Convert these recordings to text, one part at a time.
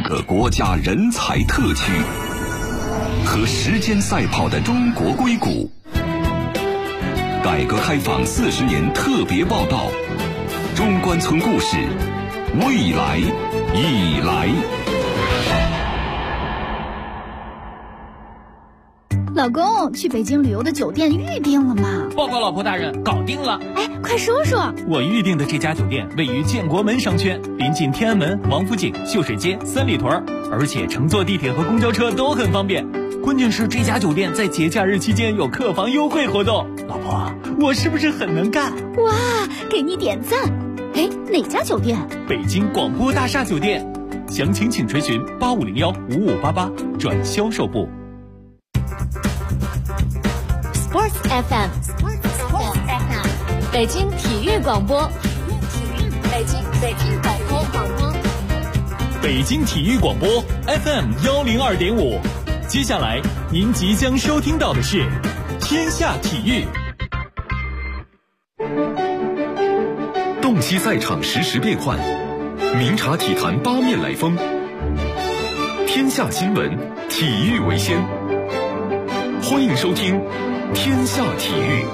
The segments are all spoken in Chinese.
个国家人才特区，和时间赛跑的中国硅谷。改革开放40年特别报道，中关村故事，未来已来。 老公，去北京旅游的酒店预定了吗？ 报告老婆大人，搞定了。 哎，快说说。 我预定的这家酒店位于建国门商圈，临近天安门、王府井、秀水街、三里屯，而且乘坐地铁和公交车都很方便。关键是这家酒店在节假日期间有客房优惠活动。老婆，我是不是很能干？ 哇，给你点赞。哎，哪家酒店？ 北京广播大厦酒店。详情请垂询85015588转销售部。 Sports FM， 北京体育广播，北京广播， 北京体育广播 FM102.5。接下来您即将收听到的是天下体育。 洞悉赛场实时变幻，明察体坛八面来风。天下新闻，体育为先。欢迎收听天下体育。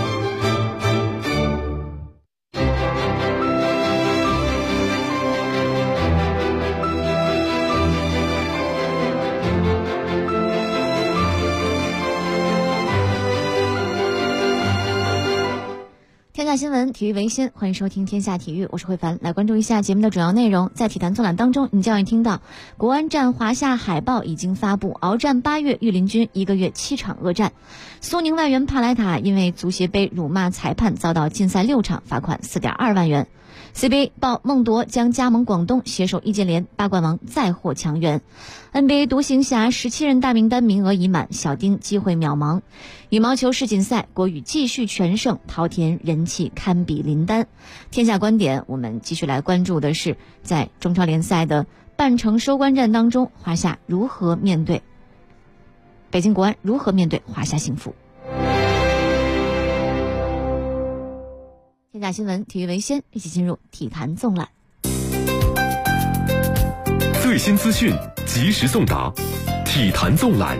天下新闻，体育为先，欢迎收听天下体育，我是慧凡。来关注一下节目的主要内容。在体坛纵览当中，你将会听到国安战华夏海豹已经发布，鏖战8月御林军1个月7场恶战。苏宁外援帕莱塔因为足协杯辱骂裁判遭到禁赛6场，罚款4.2万元。CBA 报孟铎将加盟广东，携手易建联，八冠王再获强援。NBA 独行侠17人大名单名额已满，小丁机会渺茫。羽毛球世锦赛，国羽继续全胜，陶田人气堪比林丹。天下观点，我们继续来关注的是在中超联赛的半程收官战当中，华夏如何面对北京国安，如何面对华夏幸福。天下新闻，体育为先，一起进入体坛纵览。 最新资讯，及时送达，体坛纵览。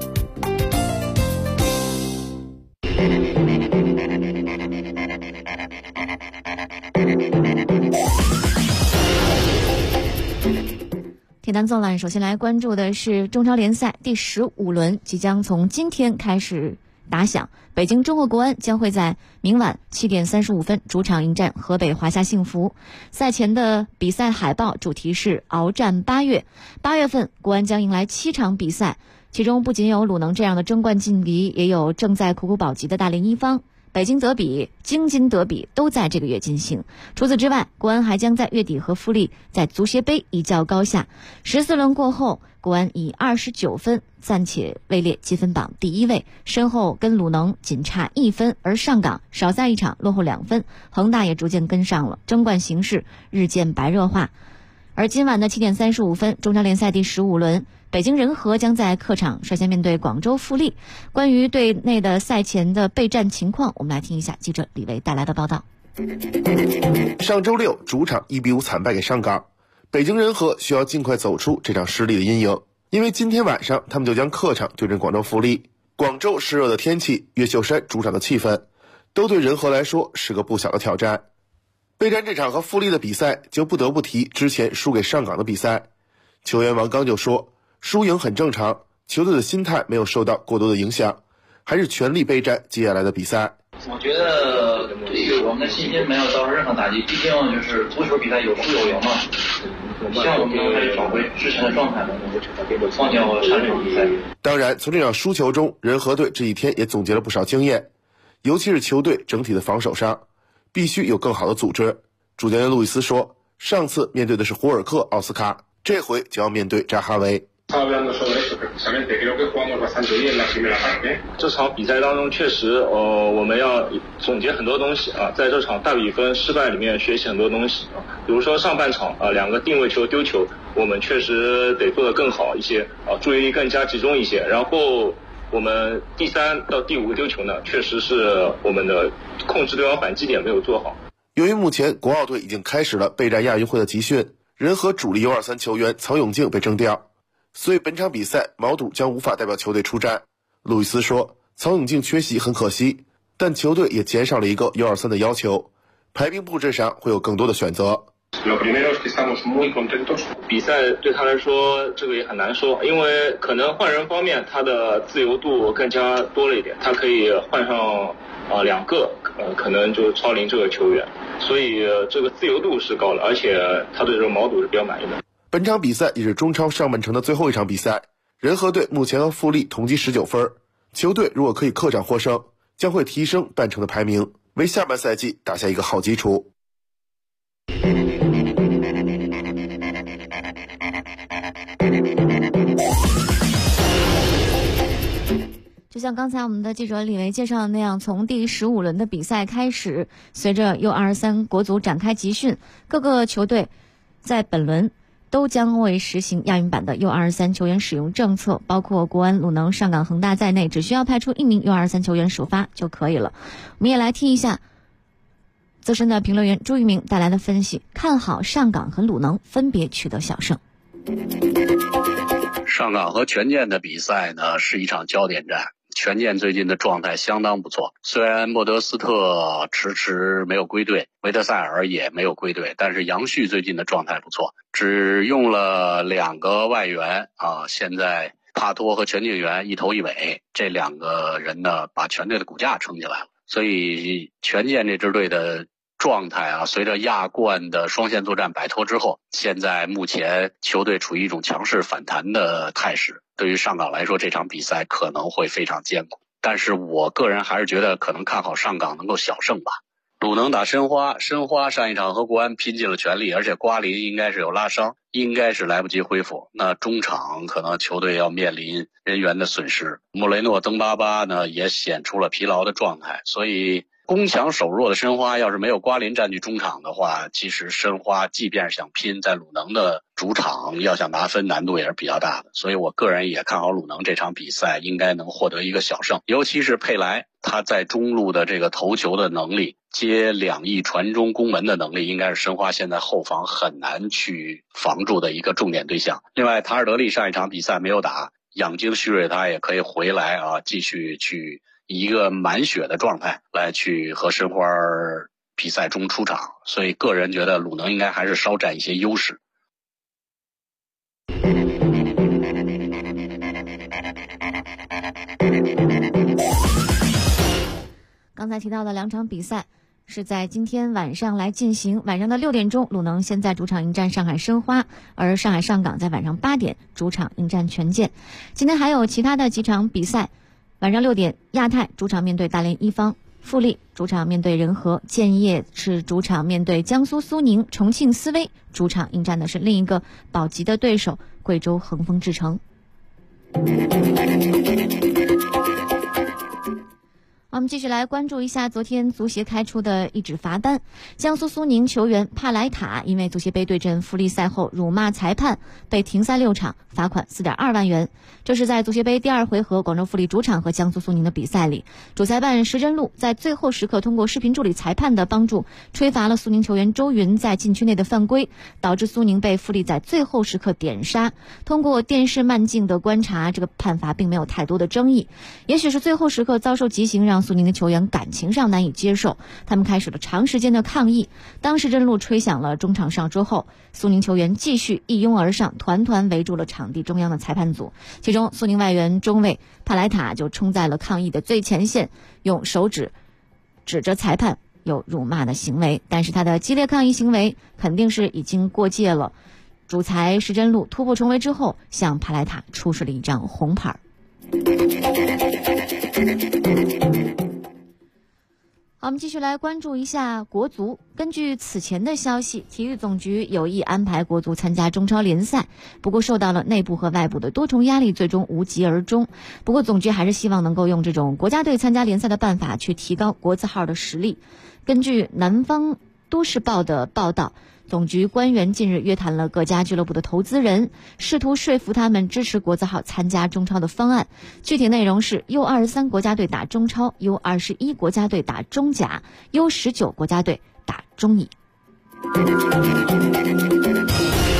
体坛纵览，首先来关注的是中超联赛第15轮即将从今天开始打响，北京中赫国安将会在明晚7点35分主场迎战河北华夏幸福。赛前的比赛海报主题是鏖战8月。8月份国安将迎来7场比赛，其中不仅有鲁能这样的争冠劲敌，也有正在苦苦保级的大连一方。北京德比、京津德比都在这个月进行。除此之外，国安还将在月底和富力在足协杯一较高下。14轮过后，国安以29分暂且位列积分榜第1位，身后跟鲁能仅差1分，而上港少赛1场，落后2分，恒大也逐渐跟上了，争冠形势日渐白热化。而今晚的7点35分，中超联赛第15轮，北京人和将在客场率先面对广州富力。关于队内的赛前的备战情况，我们来听一下记者李维带来的报道。 上周六主场1-5惨败给上港，北京人和需要尽快走出这场失利的阴影，因为今天晚上他们就将客场对阵广州富力。广州湿热的天气，越秀山主场的气氛，都对人和来说是个不小的挑战。备战这场和富力的比赛，就不得不提之前输给上港的比赛。球员王刚就说，输赢很正常，球队的心态没有受到过多的影响，还是全力备战接下来的比赛。 我觉得对于我们的信心没有遭受任何打击，毕竟就是足球比赛有输有赢嘛，希望我们能够找回之前的状态，忘掉上场比赛。 当然，从这场输球中，人和队这几天也总结了不少经验，尤其是球队整体的防守上，必须有更好的组织。主教练路易斯说，上次面对的是胡尔克奥斯卡，这回就要面对扎哈维。 这场比赛当中，确实我们要总结很多东西啊，在这场大比分失败里面学习很多东西啊，比如说上半场2个定位球丢球，我们确实得做得更好一些啊，注意力更加集中一些。然后我们第3到第5个丢球呢，确实是我们的控制对方反击点没有做好。 由于目前国奥队已经开始了备战亚运会的集训， 人和主力 U23 球员曹永竞被征调，所以本场比赛毛肚将无法代表球队出战。路易斯说，曹永竞缺席很可惜，但球队也减少了一个 U23 的要求，排兵布阵上会有更多的选择。 比赛对他来说这个也很难说，因为可能换人方面他的自由度更加多了一点，他可以换上2个可能就超龄这个球员，所以这个自由度是高了，而且他对这个毛肚是比较满意的。 本场比赛也是中超上半程的最后一场比赛，人和队目前和富力同积19分，球队如果可以客场获胜，将会提升半程的排名，为下半赛季打下一个好基础。 就像刚才我们的记者李维介绍的那样，从第15轮的比赛开始，随着 U23 国足展开集训，各个球队在本轮都将会实行亚运版的 U23 球员使用政策，包括国安、鲁能、上港、恒大在内，只需要派出1名 U23 球员首发就可以了。我们也来听一下资深的评论员朱一鸣带来的分析，看好上港和鲁能分别取得小胜。 上港和权健的比赛呢，是一场焦点战。权健最近的状态相当不错，虽然莫德斯特迟迟没有归队，维特塞尔也没有归队，但是杨旭最近的状态不错，只用了2个外援现在帕托和全敬元一头一尾，这2个人呢把全队的骨架撑起来了，所以权健这支队的状态随着亚冠的双线作战摆脱之后，现在目前球队处于一种强势反弹的态势。对于上港来说，这场比赛可能会非常艰苦，但是我个人还是觉得可能看好上港能够小胜吧。鲁能打申花上一场和国安拼尽了全力，而且瓜林应该是有拉伤，应该是来不及恢复，那中场可能球队要面临人员的损失。穆雷诺、登巴巴呢也显出了疲劳的状态，所以攻强守弱的申花要是没有瓜林占据中场的话，其实申花即便是想拼，在鲁能的主场要想拿分难度也是比较大的，所以我个人也看好鲁能这场比赛应该能获得一个小胜，尤其是佩莱他在中路的这个头球的能力，接2翼传中攻门的能力，应该是申花现在后防很难去防住的一个重点对象。另外塔尔德利上一场比赛没有打，养精蓄锐，他也可以回来继续去以一个满血的状态来去和申花比赛中出场，所以个人觉得鲁能应该还是稍占一些优势。 刚才提到的2场比赛是在今天晚上来进行，晚上的6点钟，鲁能先在主场迎战上海申花，而上海上港在晚上8点主场迎战权健。今天还有其他的几场比赛，晚上6点，亚太主场面对大连一方，富力主场面对人和，建业是主场面对江苏苏宁，重庆斯威主场迎战的是另一个保级的对手贵州恒丰智诚。我们继续来关注一下昨天足协开出的一纸罚单。江苏苏宁球员帕莱塔因为足协杯对阵富力赛后辱骂裁判，被停赛6场，罚款4.2万元。这是在足协杯第2回合广州富力主场和江苏苏宁的比赛里，主裁判石真路在最后时刻通过视频助理裁判的帮助，吹罚了苏宁球员周云在禁区内的犯规，导致苏宁被富力在最后时刻点杀。通过电视慢镜的观察，这个判罚并没有太多的争议。也许是最后时刻遭受极刑，让苏宁的球员感情上难以接受，他们开始了长时间的抗议。当时真路吹响了中场哨之后，苏宁球员继续一拥而上，团团围住了场地中央的裁判组。其中苏宁外援中卫帕莱塔就冲在了抗议的最前线，用手指指着裁判有辱骂的行为，但是他的激烈抗议行为肯定是已经过界了。主裁石真路突破重围之后，向帕莱塔出示了一张红牌。好，我们继续来关注一下国足。根据此前的消息，体育总局有意安排国足参加中超联赛，不过受到了内部和外部的多重压力，最终无疾而终。不过总局还是希望能够用这种国家队参加联赛的办法去提高国字号的实力。根据南方都市报的报道，总局官员近日约谈了各家俱乐部的投资人，试图说服他们支持国字号参加中超的方案。具体内容是 U23 国家队打中超， U21 国家队打中甲， U19 国家队打中乙。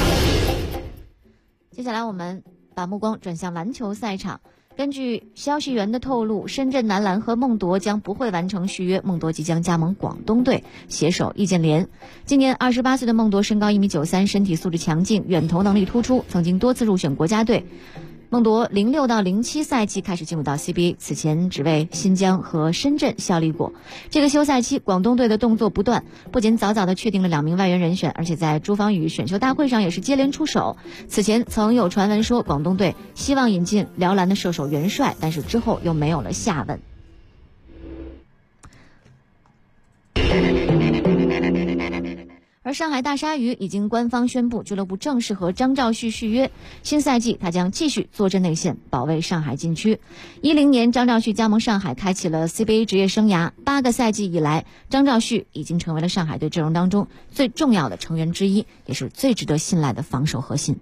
接下来我们把目光转向篮球赛场。根据消息源的透露，深圳男篮和梦铎将不会完成续约，梦铎即将加盟广东队，携手易建联。今年28岁的梦铎身高1.93米，身体素质强劲，远投能力突出，曾经多次入选国家队。梦铎06到07赛季开始进入到 CBA， 此前只为新疆和深圳效力过。这个休赛期，广东队的动作不断，不仅早早的确定了2名外援人选，而且在朱芳雨选秀大会上也是接连出手。此前曾有传闻说广东队希望引进辽篮的射手袁帅，但是之后又没有了下文。而上海大鲨鱼已经官方宣布，俱乐部正式和张兆旭续约，新赛季他将继续坐镇内线，保卫上海禁区。10年，张兆旭加盟上海，开启了 CBA 职业生涯。8个赛季以来，张兆旭已经成为了上海队阵容当中最重要的成员之一，也是最值得信赖的防守核心。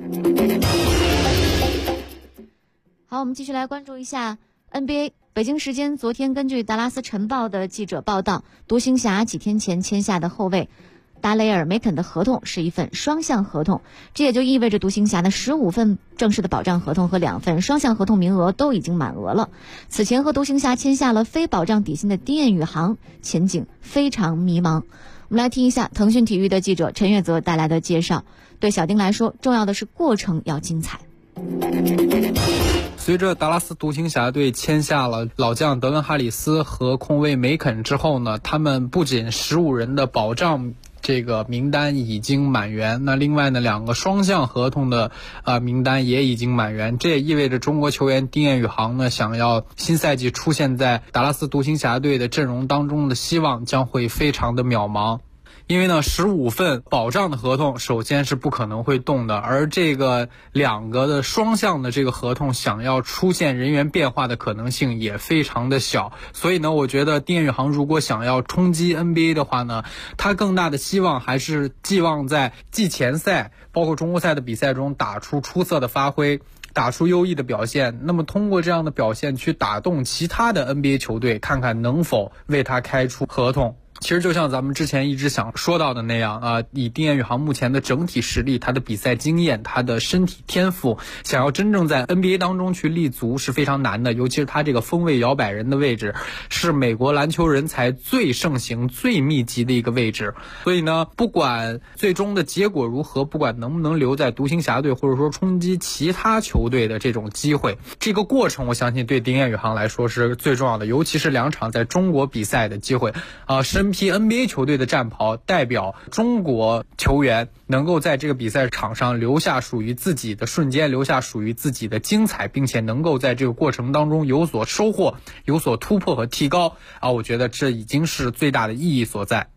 好，我们继续来关注一下 NBA。北京时间昨天，根据达拉斯晨报的记者报道，独行侠几天前签下的后卫达雷尔·梅肯的合同是一份双向合同，这也就意味着独行侠的15份正式的保障合同和2份双向合同名额都已经满额了。此前和独行侠签下了非保障底薪的丁彦雨航，前景非常迷茫。我们来听一下腾讯体育的记者陈月泽带来的介绍。对小丁来说，重要的是过程要精彩。 随着达拉斯独行侠队签下了老将德文哈里斯和控卫梅肯之后呢，他们不仅15人的保障这个名单已经满员，那另外呢2个双向合同的名单也已经满员，这也意味着中国球员丁彦雨航呢想要新赛季出现在达拉斯独行侠队的阵容当中的希望将会非常的渺茫。因为呢15份保障的合同首先是不可能会动的，而这个2个的双向的这个合同想要出现人员变化的可能性也非常的小，所以呢我觉得丁彦雨航如果想要冲击 NBA 的话呢，他更大的希望还是寄望在季前赛包括中国赛的比赛中打出出色的发挥，打出优异的表现，那么通过这样的表现去打动其他的 NBA 球队，看看能否为他开出合同。其实就像咱们之前一直想说到的那样以丁彦雨航目前的整体实力，他的比赛经验，他的身体天赋，想要真正在 NBA 当中去立足是非常难的，尤其是他这个锋卫摇摆人的位置是美国篮球人才最盛行最密集的一个位置。所以呢不管最终的结果如何，不管能不能留在独行侠队或者说冲击其他球队的这种机会，这个过程我相信对丁彦雨航来说是最重要的，尤其是2场在中国比赛的机会身披 NBA 球队的战袍，代表中国球员能够在这个比赛场上留下属于自己的瞬间，留下属于自己的精彩，并且能够在这个过程当中有所收获，有所突破和提高我觉得这已经是最大的意义所在。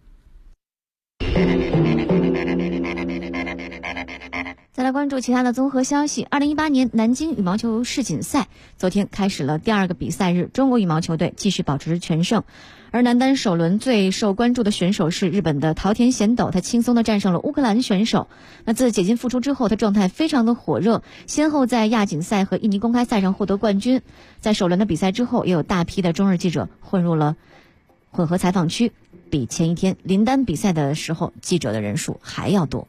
再来关注其他的综合消息。2018年南京羽毛球世锦赛昨天开始了第2个比赛日，中国羽毛球队继续保持全胜。而男单首轮最受关注的选手是日本的桃田贤斗，他轻松地战胜了乌克兰选手。那自解禁复出之后，他状态非常的火热，先后在亚锦赛和印尼公开赛上获得冠军。在首轮的比赛之后，也有大批的中日记者混入了混合采访区，比前一天林丹比赛的时候记者的人数还要多。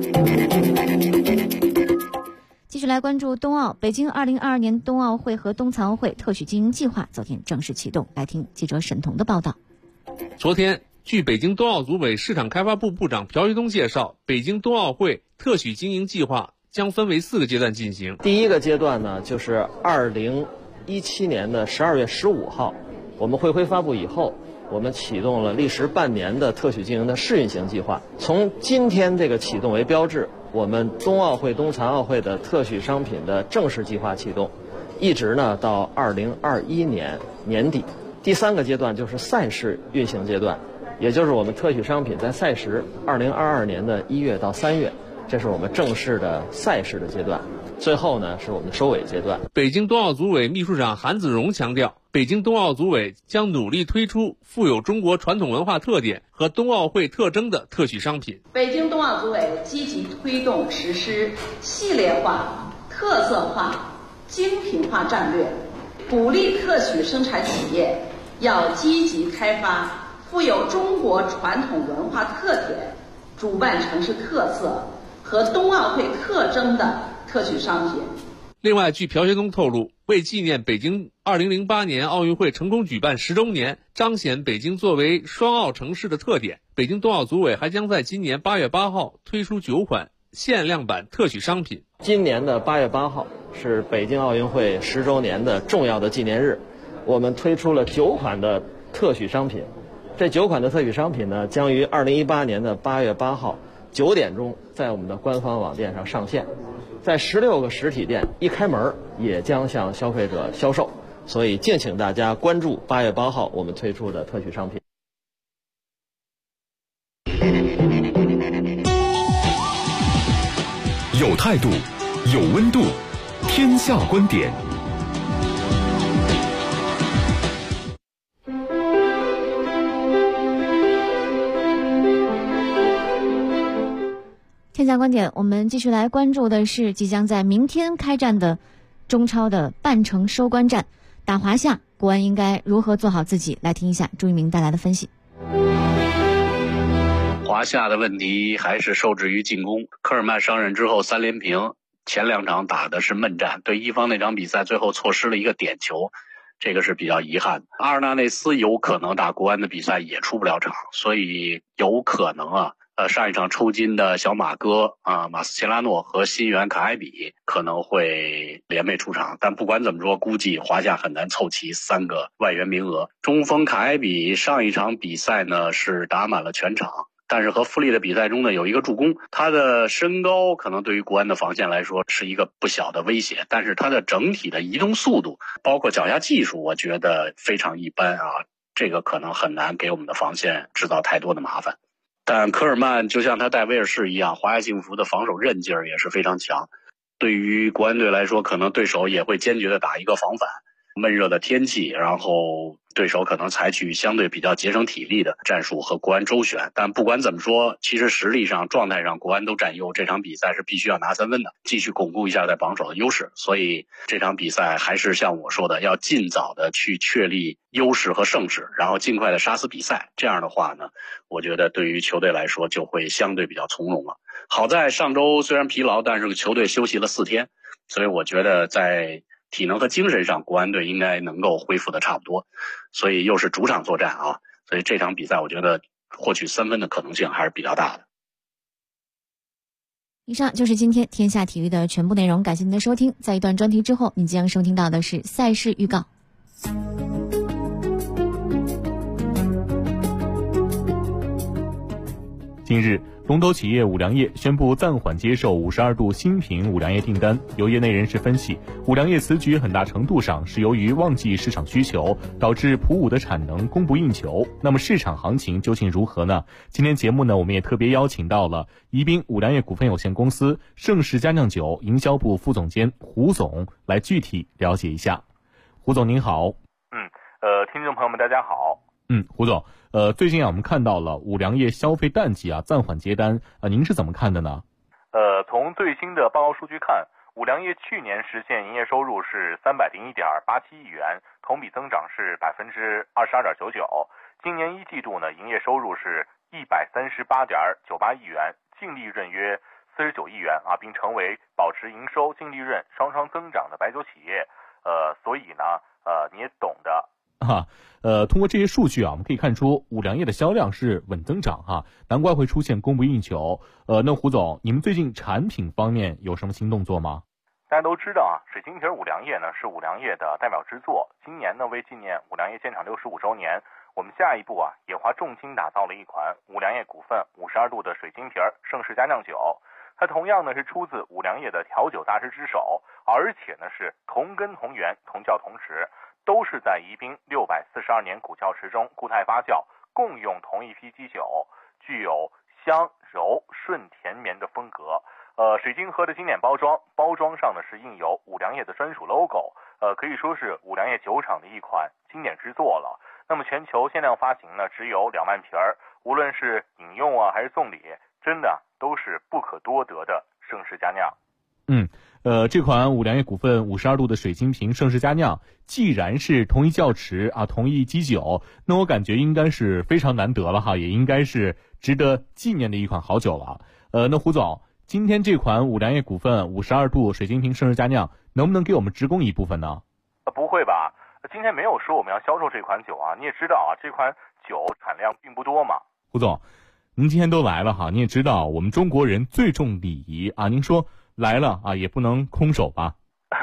继续来关注冬奥。北京2022年冬奥会和冬残奥会特许经营计划昨天正式启动，来听记者沈彤的报道。 昨天，据北京冬奥组委市场开发部部长朴学东介绍，北京冬奥会特许经营计划将分为4个阶段进行。 第一个阶段呢，就是2017年的12月15号，我们会徽发布以后，我们启动了历时半年的特许经营的试运行计划。从今天这个启动为标志，我们冬奥会、冬残奥会的特许商品的正式计划启动，一直呢到2021年年底。第3个阶段就是赛事运行阶段，也就是我们特许商品在赛时2022年的1月到3月，这是我们正式的赛事的阶段。最后呢是我们的收尾阶段。 北京冬奥组委秘书长韩子荣强调，北京冬奥组委将努力推出富有中国传统文化特点和冬奥会特征的特许商品。 北京冬奥组委积极推动实施系列化、特色化、精品化战略，鼓励特许生产企业要积极开发富有中国传统文化特点、主办城市特色和冬奥会特征的特许商品。 另外，据朴学东透露，为纪念北京2008年奥运会成功举办10周年，彰显北京作为双奥城市的特点，北京冬奥组委还将在今年8月8号推出9款限量版特许商品。 今年的8月8号是北京奥运会10周年的重要的纪念日，我们推出了9款的特许商品。这9款的特许商品呢，将于2018年的8月8号9点钟在我们的官方网店上上线，在16个实体店一开门也将向消费者销售，所以敬请大家关注8月8号我们推出的特许商品。 有态度，有温度，天下观点。 天下观点，我们继续来关注的是即将在明天开战的中超的半程收官战，打华夏，国安应该如何做好自己？来听一下朱一鸣带来的分析。 华夏的问题还是受制于进攻，科尔曼上任之后3连平，前2场打的是闷战，对一方那场比赛最后错失了一个点球，这个是比较遗憾的。阿尔纳内斯有可能打国安的比赛也出不了场，所以有可能上一场抽筋的小马哥马斯切拉诺和新援卡埃比可能会联袂出场，但不管怎么说，估计华夏很难凑齐3个外援名额。中锋卡埃比上一场比赛呢是打满了全场，但是和富力的比赛中呢有一个助攻，他的身高可能对于国安的防线来说是一个不小的威胁，但是他的整体的移动速度包括脚下技术我觉得非常一般这个可能很难给我们的防线制造太多的麻烦。但科尔曼就像他带威尔士一样，华夏幸福的防守韧劲儿也是非常强，对于国安队来说可能对手也会坚决的打一个防反。闷热的天气，然后对手可能采取相对比较节省体力的战术和国安周旋，但不管怎么说，其实实力上状态上国安都占优，这场比赛是必须要拿3分的，继续巩固一下在防守的优势。所以这场比赛还是像我说的，要尽早的去确立优势和胜势，然后尽快的杀死比赛，这样的话呢，我觉得对于球队来说就会相对比较从容了。好在上周虽然疲劳，但是球队休息了4天，所以我觉得在体能和精神上国安队应该能够恢复的差不多，所以又是主场作战所以这场比赛我觉得获取3分的可能性还是比较大的。 以上就是今天天下体育的全部内容，感谢您的收听。在一段专题之后，你将收听到的是赛事预告。 近日，龙头企业五粮液宣布暂缓接受52度新品五粮液订单。有业内人士分析，五粮液此举很大程度上是由于旺季市场需求，导致普五的产能供不应求。那么市场行情究竟如何呢？今天节目呢，我们也特别邀请到了宜宾五粮液股份有限公司盛世佳酿酒营销部副总监胡总来具体了解一下。胡总您好。 听众朋友们大家好。 胡总，最近我们看到了五粮液消费淡季暂缓接单，您是怎么看的呢？ 从最新的报告数据看，五粮液去年实现营业收入是301.87亿元，同比增长是22.99%。今年1季度呢，营业收入是138.98亿元，净利润约49亿元并成为保持营收、净利润双双增长的白酒企业。所以呢，你也懂的。 通过这些数据我们可以看出五粮液的销量是稳增长难怪会出现供不应求。那胡总，你们最近产品方面有什么新动作吗？ 大家都知道水晶瓶五粮液呢是五粮液的代表之作。今年呢，为纪念五粮液建厂65周年，我们下一步也花重金打造了一款五粮液股份52度的水晶瓶盛世佳酿酒。它同样呢是出自五粮液的调酒大师之手，而且呢是同根同源、同窖同池，都是在宜宾642年古窖池中固态发酵，共用同一批基酒，具有香柔顺甜绵的风格。水晶盒的经典包装上呢是印有五粮液的专属 logo， 可以说是五粮液酒厂的一款经典之作了。那么全球限量发行呢只有2万瓶，无论是饮用还是送礼，真的都是不可多得的盛世佳酿。 这款五粮液股份52度的水晶瓶盛世佳酿，既然是同一窖池同一基酒，那我感觉应该是非常难得了也应该是值得纪念的一款好酒了。那胡总， 今天这款五粮液股份52度水晶瓶盛世佳酿能不能给我们直供一部分呢？ 不会吧，今天没有说我们要销售这款酒啊，你也知道啊，这款酒产量并不多嘛。 胡总，您今天都来了哈，你也知道我们中国人最重礼仪啊，您说来了啊也不能空手吧？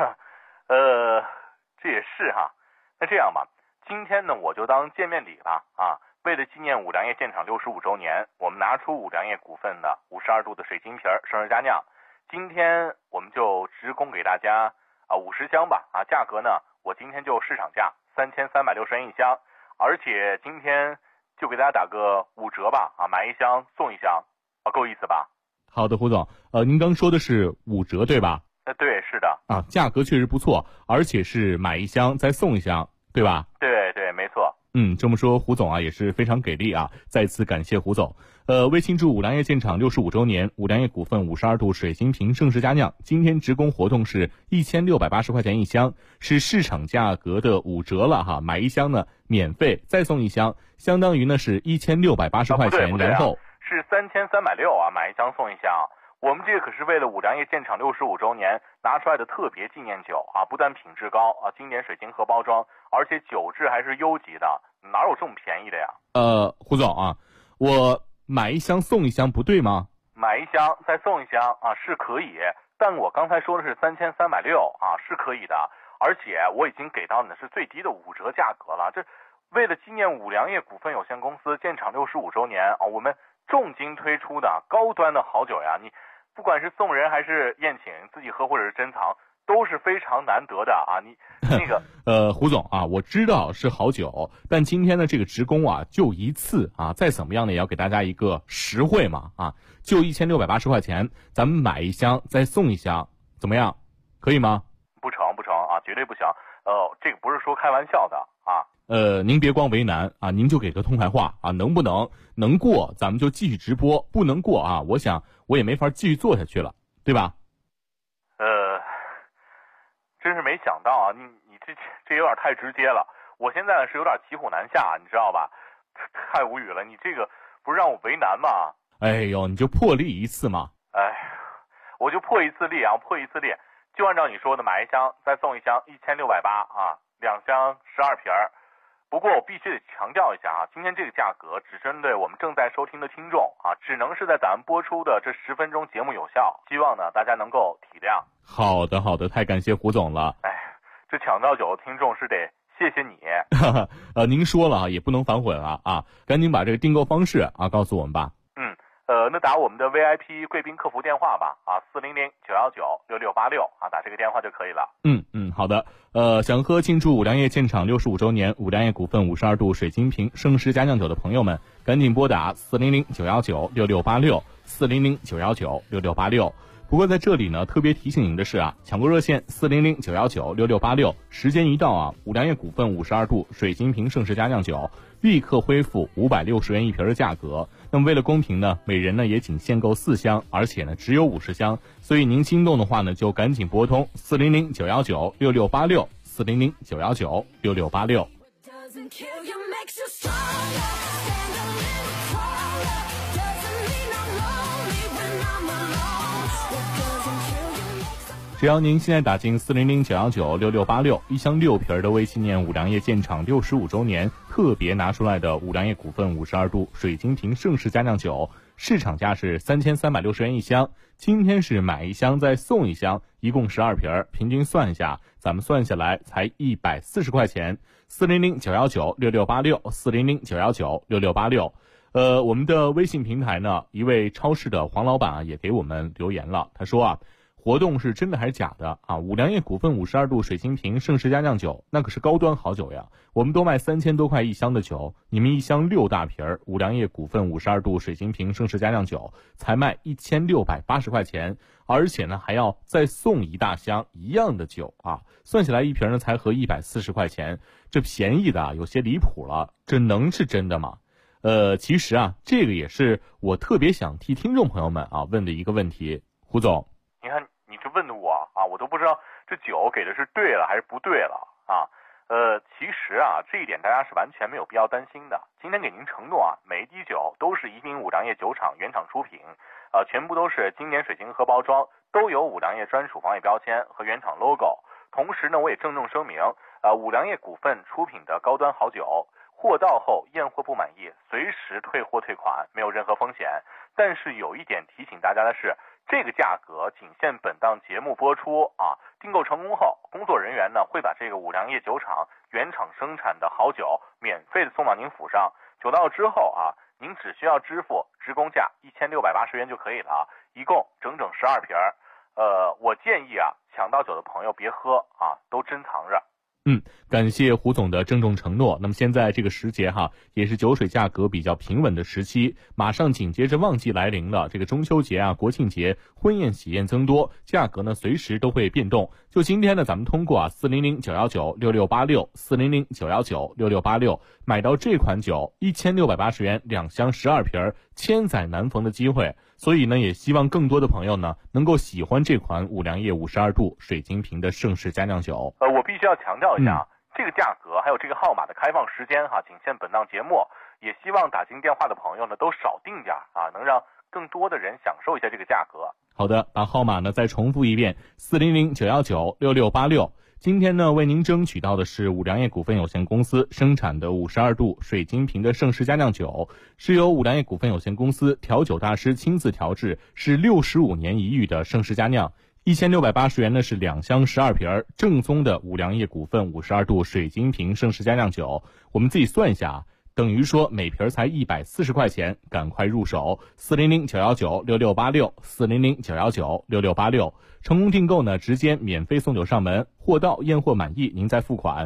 这也是哈。那这样吧，今天呢我就当见面礼吧啊。为了纪念五粮液建厂65周年，我们拿出五粮液股份的52度的水晶瓶盛世佳酿，今天我们就直供给大家50箱吧啊，价格呢我今天就市场价3360元一箱，而且今天就给大家打个5折吧啊，买一箱送一箱啊，够意思吧？ 好的，胡总，您刚说的是5折对吧？ 对，是的。 啊，价格确实不错，而且是买一箱再送一箱，对吧？ 对对，没错。 这么说胡总啊也是非常给力啊，再次感谢胡总。为庆祝五粮液建厂65周年，五粮液股份52度水晶瓶盛世佳酿今天直供活动是1680块钱一箱，是市场价格的5折了哈，买一箱呢免费再送一箱，相当于呢是1680块钱，然后是3360啊，买一箱送一箱。我们这个可是为了五粮液建厂65周年拿出来的特别纪念酒啊，不但品质高啊，经典水晶盒包装，而且酒质还是优级的，哪有这么便宜的呀？ 胡总啊，我买一箱送一箱不对吗？ 买一箱再送一箱啊是可以，但我刚才说的是3360啊，是可以的，而且我已经给到你的是最低的5折价格了。这为了纪念五粮液股份有限公司建厂65周年啊，我们重金推出的高端的好酒呀，你不管是送人还是宴请，自己喝或者是珍藏，都是非常难得的啊！你那个胡总啊，我知道是好酒，但今天的这个直供啊，就一次啊，再怎么样呢，也要给大家一个实惠嘛啊，就1680块钱，咱们买一箱再送一箱，怎么样？可以吗？ 不成啊，绝对不行！这个不是说开玩笑的啊。 您别光为难啊，您就给个痛快话啊，能不能过咱们就继续直播，不能过啊，我想我也没法继续做下去了，对吧？ 真是没想到啊，你这有点太直接了，我现在是有点骑虎难下，你知道吧？太无语了，你这个不是让我为难吗？ 哎呦，你就破例一次嘛。 我就破一次例啊，就按照你说的，买一箱再送一箱1680啊，2箱12瓶儿。不过我必须得强调一下啊，今天这个价格只针对我们正在收听的听众啊，只能是在咱们播出的这10分钟节目有效，希望呢大家能够体谅。 好的，太感谢胡总了。 这抢到酒的听众是得谢谢你。 您说了啊，也不能反悔了啊，赶紧把这个订购方式啊告诉我们吧。 那打我们的 VIP 贵宾客服电话吧啊，400-919-6686啊，打这个电话就可以了。 好的。想喝庆祝五粮液建厂65周年五粮液股份52度水晶瓶盛世佳酿酒的朋友们，赶紧拨打400-919-6686 400-919-6686。不过在这里呢，特别提醒您的是啊，抢购热线400-919-6686，时间一到啊，五粮液股份52度水晶瓶盛世佳酿酒立刻恢复560元一瓶的价格。那么为了公平呢，每人呢也仅限购4箱，而且呢只有50箱，所以您心动的话呢，就赶紧拨通400-919-6686 400-919-6686。只要您现在打进400-919-6686，一箱6瓶的为纪念五粮液建厂65周年特别拿出来的五粮液股份52度水晶瓶盛世佳酿酒，市场价是3360元一箱，今天是买一箱再送一箱，一共12瓶，平均算一下，咱们算下来才140块钱。400-919-6686 400-919-6686。我们的微信平台呢，一位超市的黄老板啊也给我们留言了，他说啊，活动是真的还是假的啊？五粮液股份52度水晶瓶盛世佳酿酒那可是高端好酒呀，我们都卖3000多块一箱的酒，你们一箱6大瓶儿，五粮液股份52度水晶瓶盛世佳酿酒才卖1680块钱，而且呢还要再送一大箱一样的酒啊，算起来一瓶呢才合140块钱，这便宜的啊有些离谱了，这能是真的吗？其实啊，这个也是我特别想替听众朋友们啊问的一个问题，胡总。你看， 你这问的我啊，我都不知道这酒给的是对了还是不对了啊。 其实啊，这一点大家是完全没有必要担心的。今天给您承诺啊，每一滴酒都是宜宾五粮液酒厂原厂出品，全部都是经典水晶盒包装，都有五粮液专属防伪标签和原厂 logo。同时呢，我也郑重声明，五粮液股份出品的高端好酒，货到后验货不满意，随时退货退款，没有任何风险。但是有一点提醒大家的是，这个价格仅限本档节目播出啊！订购成功后，工作人员呢会把这个五粮液酒厂原厂生产的好酒免费的送到您府上。酒到之后啊，您只需要支付职工价1680元就可以了，一共整整12瓶。我建议啊，抢到酒的朋友别喝啊，都珍藏着。 感谢胡总的郑重承诺。那么现在这个时节也是酒水价格比较平稳的时期，马上紧接着旺季来临了。这个中秋节国庆节，婚宴喜宴增多，价格呢随时都会变动。就今天呢，咱们通过400-919-6686，400-919-6686买到这款酒1680元2箱12瓶，千载难逢的机会。所以呢，也希望更多的朋友呢能够喜欢这款五粮液52度水晶瓶的盛世佳酿酒。 我必须要强调一下，这个价格还有这个号码的开放时间仅限本档节目，也希望打进电话的朋友呢都少订点能让更多的人享受一下这个价格。 好的，把号码呢再重复一遍，400-919-6686。今天呢，为您争取到的是五粮液股份有限公司生产的52度水晶瓶的盛世佳酿酒，是由五粮液股份有限公司调酒大师亲自调制，是65年一遇的盛世佳酿。1680元呢是2箱12瓶，正宗的五粮液股份52度水晶瓶盛世佳酿酒。我们自己算一下等于说每瓶才140块钱，赶快入手，400-919-6686，400-919-6686。成功订购呢，直接免费送酒上门，货到验货满意您再付款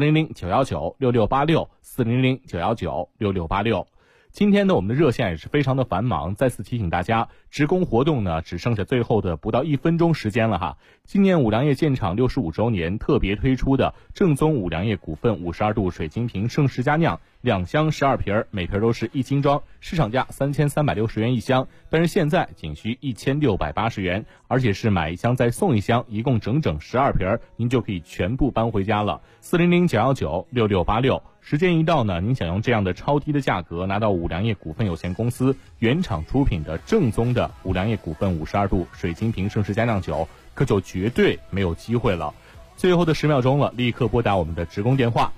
，400-919-6686，400-919-6686。今天呢，我们的热线也是非常的繁忙，再次提醒大家，职工活动呢只剩下最后的不到1分钟时间了今年五粮液建厂65周年特别推出的正宗五粮液股份52度水晶瓶盛世佳酿，2箱12瓶，每瓶都是1斤装，市场价3360元一箱，但是现在仅需1680元，而且是买1箱再送1箱，一共整整12瓶，您就可以全部搬回家了。400-919-6686。时间一到呢，您想用这样的超低的价格拿到五粮液股份有限公司原厂出品的正宗的五粮液股份52度水晶瓶盛世佳酿酒，可就绝对没有机会了。最后的10秒钟了，立刻拨打我们的职工电话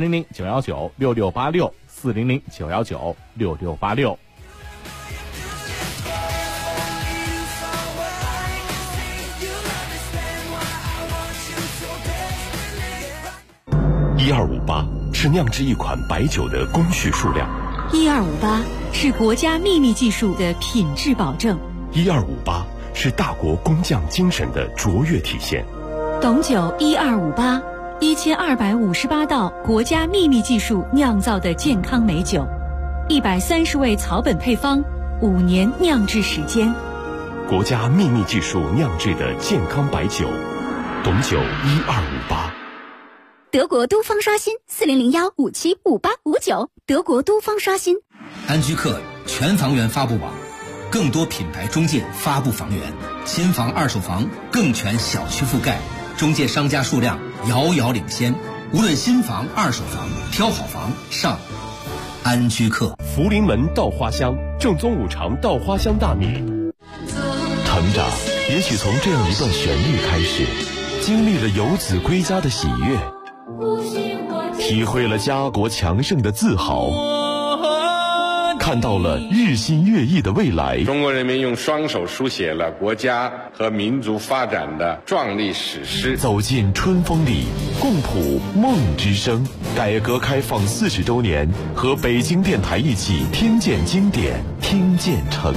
400-919-6686，400-919-6686。 1258是酿制一款白酒的工序数量 ，1258是国家秘密技术的品质保证 ，1258是大国工匠精神的卓越体现。 董酒1258，1258道国家秘密技术酿造的健康美酒，130味草本配方，5年酿制时间， 国家秘密技术酿制的健康白酒，董酒1258。 德国都方刷新40015758559，德国都方刷新。 安居客全房源发布网，更多品牌中介发布房源，新房二手房更全小区覆盖，中介商家数量遥遥领先。无论新房二手房，挑好房上安居客。 福临门稻花香，正宗五常稻花香大米。成长也许从这样一段旋律开始，经历了游子归家的喜悦，体会了家国强盛的自豪，看到了日新月异的未来。 中国人民用双手书写了国家和民族发展的壮丽史诗。 走进春风里，共谱梦之声。改革开放40周年，和北京电台一起听见经典，听见成